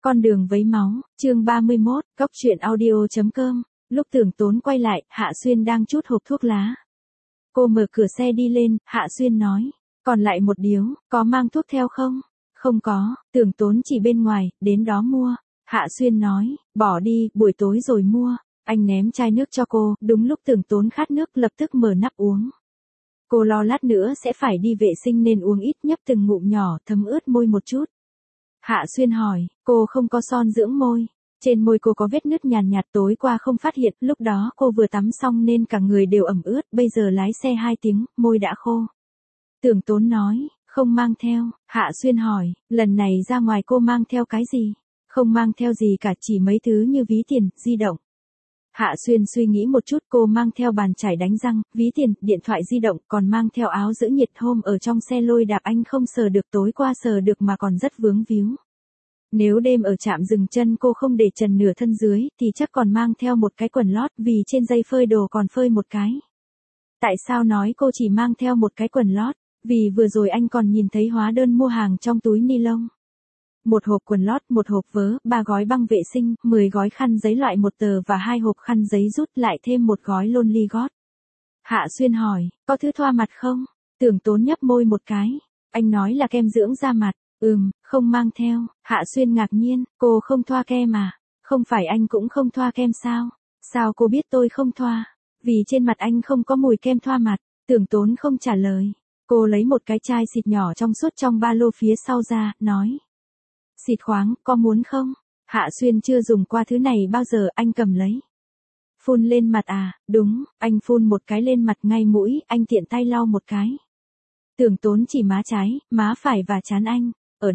Con đường vấy máu, chương 31, góc truyện audio.com. Lúc Tưởng Tốn quay lại, Hạ Xuyên đang trút hộp thuốc lá. Cô mở cửa xe đi lên, Hạ Xuyên nói. Còn lại một điếu, có mang thuốc theo không? Không có, Tưởng Tốn chỉ bên ngoài, đến đó mua. Hạ Xuyên nói, bỏ đi, buổi tối rồi mua. Anh ném chai nước cho cô, đúng lúc Tưởng Tốn khát nước lập tức mở nắp uống. Cô lo lát nữa sẽ phải đi vệ sinh nên uống ít, nhấp từng ngụm nhỏ, thấm ướt môi một chút. Hạ Xuyên hỏi, cô không có son dưỡng môi. Trên môi cô có vết nứt nhàn nhạt, tối qua không phát hiện, lúc đó cô vừa tắm xong nên cả người đều ẩm ướt, bây giờ lái xe 2 tiếng, môi đã khô. Tưởng Tốn nói, không mang theo. Hạ Xuyên hỏi, lần này ra ngoài cô mang theo cái gì? Không mang theo gì cả, chỉ mấy thứ như ví tiền, di động. Hạ Xuyên suy nghĩ một chút, cô mang theo bàn chải đánh răng, ví tiền, điện thoại di động, còn mang theo áo giữ nhiệt, hôm ở trong xe lôi đạp anh không sờ được, tối qua sờ được mà còn rất vướng víu. Nếu đêm ở trạm dừng chân cô không để trần nửa thân dưới, thì chắc còn mang theo một cái quần lót, vì trên dây phơi đồ còn phơi một cái. Tại sao nói cô chỉ mang theo một cái quần lót? Vì vừa rồi anh còn nhìn thấy hóa đơn mua hàng trong túi ni lông. Một hộp quần lót, một hộp vớ, 3 gói băng vệ sinh, 10 gói khăn giấy loại 1 tờ và 2 hộp khăn giấy rút, lại thêm một gói Lonely God. Hạ Xuyên hỏi, có thứ thoa mặt không? Tưởng Tốn nhấp môi một cái. Anh nói là kem dưỡng da mặt. Không mang theo. Hạ Xuyên ngạc nhiên, cô không thoa kem à? Không phải anh cũng không thoa kem sao? Sao cô biết tôi không thoa? Vì trên mặt anh không có mùi kem thoa mặt. Tưởng Tốn không trả lời. Cô lấy một cái chai xịt nhỏ trong suốt trong ba lô phía sau ra, nói. Xịt khoáng, có muốn không? Hạ Xuyên chưa dùng qua thứ này bao giờ, anh cầm lấy. Phun lên mặt à? Đúng, anh phun một cái lên mặt ngay mũi, anh tiện tay lau một cái. Tưởng Tốn chỉ má trái, má phải và trán anh.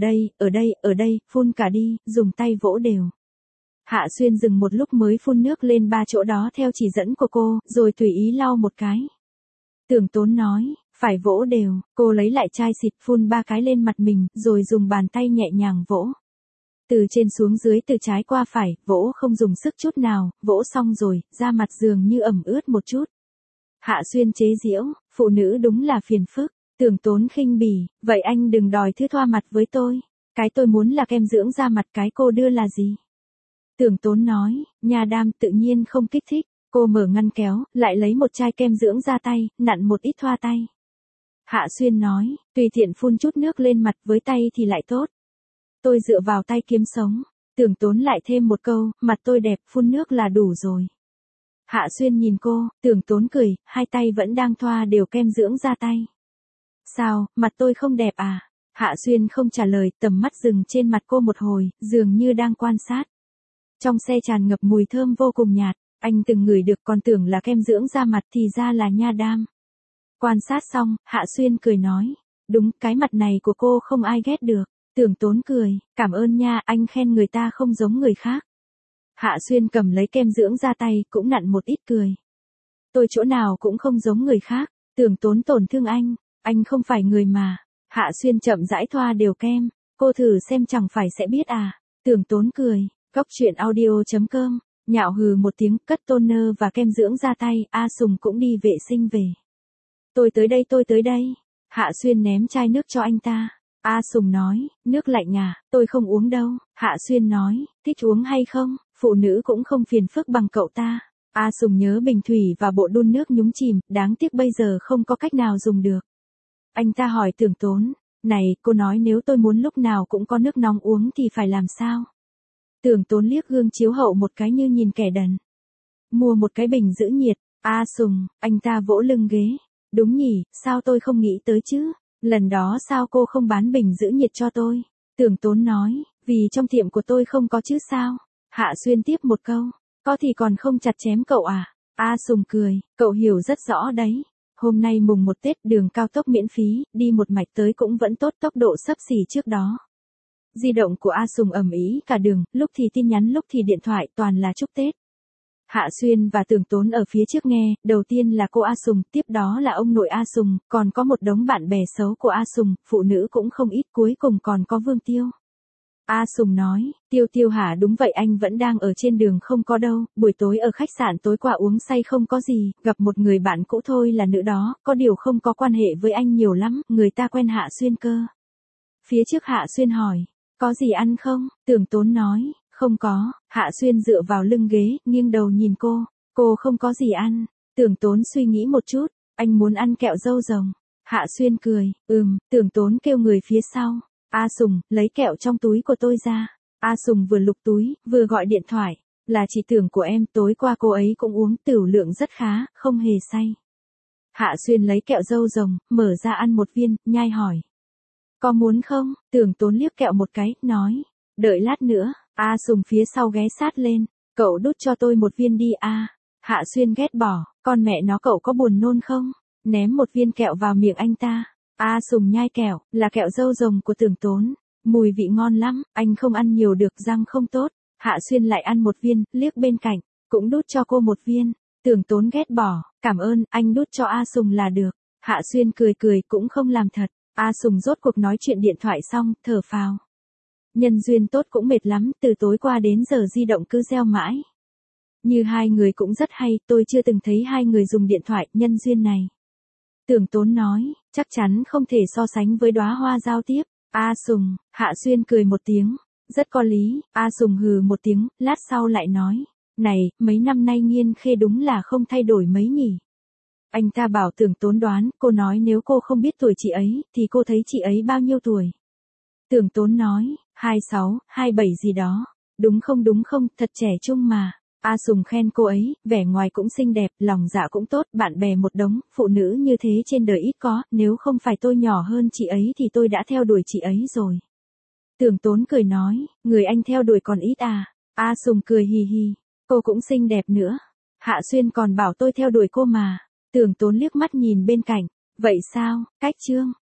Ở đây, phun cả đi, dùng tay vỗ đều. Hạ Xuyên dừng một lúc mới phun nước lên 3 chỗ đó theo chỉ dẫn của cô, rồi tùy ý lau một cái. Tưởng Tốn nói, phải vỗ đều, cô lấy lại chai xịt phun 3 cái lên mặt mình, rồi dùng bàn tay nhẹ nhàng vỗ. Từ trên xuống dưới, từ trái qua phải, vỗ không dùng sức chút nào, vỗ xong rồi, da mặt dường như ẩm ướt một chút. Hạ Xuyên chế giễu, phụ nữ đúng là phiền phức. Tưởng Tốn khinh bỉ, vậy anh đừng đòi thứ thoa mặt với tôi. Cái tôi muốn là kem dưỡng da mặt, cái cô đưa là gì? Tưởng Tốn nói, nha đam, tự nhiên không kích thích. Cô mở ngăn kéo, lại lấy một chai kem dưỡng da tay, nặn một ít thoa tay. Hạ Xuyên nói, tùy tiện phun chút nước lên mặt, với tay thì lại tốt. Tôi dựa vào tay kiếm sống. Tưởng Tốn lại thêm một câu, mặt tôi đẹp, phun nước là đủ rồi. Hạ Xuyên nhìn cô, Tưởng Tốn cười, hai tay vẫn đang thoa đều kem dưỡng da tay. Sao, mặt tôi không đẹp à? Hạ Xuyên không trả lời, tầm mắt dừng trên mặt cô một hồi, dường như đang quan sát. Trong xe tràn ngập mùi thơm vô cùng nhạt, anh từng ngửi được, còn tưởng là kem dưỡng da mặt thì ra là nha đam. Quan sát xong, Hạ Xuyên cười nói, đúng, cái mặt này của cô không ai ghét được. Tưởng Tốn cười, cảm ơn nha, anh khen người ta không giống người khác. Hạ Xuyên cầm lấy kem dưỡng da tay, cũng nặn một ít cười. Tôi chỗ nào cũng không giống người khác. Tưởng Tốn tổn thương anh không phải người mà. Hạ Xuyên chậm rãi thoa đều kem, cô thử xem chẳng phải sẽ biết à. Tưởng Tốn cười, góc truyện audio.com, nhạo hừ một tiếng, cất toner và kem dưỡng da tay, A Sùng cũng đi vệ sinh về. Tôi tới đây. Hạ Xuyên ném chai nước cho anh ta. A Sùng nói, nước lạnh à, tôi không uống đâu. Hạ Xuyên nói, thích uống hay không, phụ nữ cũng không phiền phức bằng cậu ta. A Sùng nhớ bình thủy và bộ đun nước nhúng chìm, đáng tiếc bây giờ không có cách nào dùng được. Anh ta hỏi Tưởng Tốn, này, cô nói nếu tôi muốn lúc nào cũng có nước nóng uống thì phải làm sao? Tưởng Tốn liếc gương chiếu hậu một cái như nhìn kẻ đần. Mua một cái bình giữ nhiệt. A Sùng, anh ta vỗ lưng ghế. Đúng nhỉ, sao tôi không nghĩ tới chứ? Lần đó sao cô không bán bình giữ nhiệt cho tôi? Tưởng Tốn nói, vì trong tiệm của tôi không có chứ sao? Hạ Xuyên tiếp một câu, có thì còn không chặt chém cậu à? A Sùng cười, cậu hiểu rất rõ đấy. Hôm nay mùng 1 Tết, đường cao tốc miễn phí, đi một mạch tới cũng vẫn tốt, tốc độ xấp xỉ trước đó. Di động của A Sùng ầm ĩ cả đường, lúc thì tin nhắn lúc thì điện thoại, toàn là chúc Tết. Hạ Xuyên và Tưởng Tốn ở phía trước nghe, đầu tiên là cô A Sùng, tiếp đó là ông nội A Sùng, còn có một đống bạn bè xấu của A Sùng, phụ nữ cũng không ít, cuối cùng còn có Vương Tiêu. A Sùng nói, Tiêu hả, đúng vậy, anh vẫn đang ở trên đường, không có đâu, buổi tối ở khách sạn tối qua uống say không có gì, gặp một người bạn cũ thôi, là nữ đó, có điều không có quan hệ với anh nhiều lắm, người ta quen Hạ Xuyên cơ. Phía trước Hạ Xuyên hỏi, Có gì ăn không? Tưởng Tốn nói, không có. Hạ Xuyên dựa vào lưng ghế, nghiêng đầu nhìn cô không có gì ăn. Tưởng Tốn suy nghĩ một chút, anh muốn ăn kẹo dâu rồng. Hạ Xuyên cười, Tưởng Tốn kêu người phía sau. A Sùng, lấy kẹo trong túi của tôi ra. A Sùng vừa lục túi, vừa gọi điện thoại. Là chị Tưởng của em, tối qua cô ấy cũng uống tửu lượng rất khá, không hề say. Hạ Xuyên lấy kẹo dâu rồng, mở ra ăn một viên, nhai hỏi. Có muốn không? Tưởng Tốn liếc kẹo một cái, nói. Đợi lát nữa. A Sùng phía sau ghé sát lên. Cậu đút cho tôi một viên đi a. Hạ Xuyên ghét bỏ, con mẹ nó cậu có buồn nôn không? Ném một viên kẹo vào miệng anh ta. A Sùng nhai kẹo, là kẹo dâu rồng của Tưởng Tốn. Mùi vị ngon lắm, anh không ăn nhiều được, răng không tốt. Hạ Xuyên lại ăn một viên, liếc bên cạnh, cũng đút cho cô một viên. Tưởng Tốn ghét bỏ, cảm ơn, anh đút cho A Sùng là được. Hạ Xuyên cười cười cũng không làm thật. A Sùng rốt cuộc nói chuyện điện thoại xong, thở phào. Nhân duyên tốt cũng mệt lắm, từ tối qua đến giờ di động cứ reo mãi. Như hai người cũng rất hay, tôi chưa từng thấy hai người dùng điện thoại, nhân duyên này. Tưởng Tốn nói, chắc chắn không thể so sánh với đóa hoa giao tiếp. A Sùng, Hạ Xuyên cười một tiếng, rất có lý. A Sùng hừ một tiếng, lát sau lại nói, này, mấy năm nay Nghiên Khê đúng là không thay đổi mấy nhỉ. Anh ta bảo Tưởng Tốn đoán, cô nói nếu cô không biết tuổi chị ấy, thì cô thấy chị ấy bao nhiêu tuổi. Tưởng Tốn nói, 26, 27 gì đó. Đúng không, thật trẻ trung mà. A Sùng khen cô ấy, vẻ ngoài cũng xinh đẹp, lòng dạ cũng tốt, bạn bè một đống, phụ nữ như thế trên đời ít có, nếu không phải tôi nhỏ hơn chị ấy thì tôi đã theo đuổi chị ấy rồi. Tưởng Tốn cười nói, người anh theo đuổi còn ít à. A Sùng cười hì hì, cô cũng xinh đẹp nữa. Hạ Xuyên còn bảo tôi theo đuổi cô mà. Tưởng Tốn liếc mắt nhìn bên cạnh, vậy sao, cách chương.